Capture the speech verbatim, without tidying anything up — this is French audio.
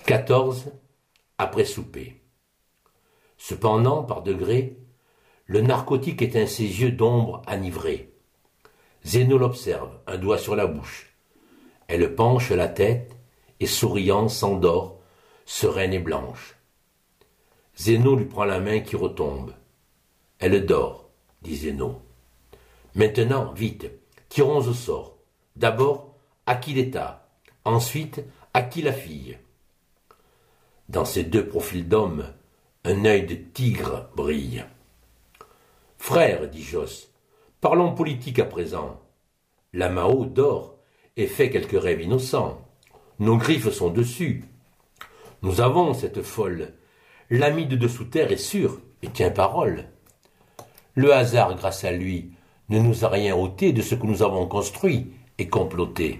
quatorze. Après souper. Cependant, par degrés, le narcotique éteint ses yeux d'ombre enivrés. Zéno l'observe, un doigt sur la bouche. Elle penche la tête et, souriant, s'endort, sereine et blanche. Zéno lui prend la main qui retombe. Elle dort, dit Zéno. Maintenant, vite, tirons au sort. D'abord, à qui l'État, ensuite, à qui la fille. Dans ces deux profils d'hommes, un œil de tigre brille. Frère, dit Josse, parlons politique à présent. La Mao dort et fait quelques rêves innocents. Nos griffes sont dessus. Nous avons cette folle. L'ami de dessous terre est sûr et tient parole. Le hasard, grâce à lui, ne nous a rien ôté de ce que nous avons construit et comploté.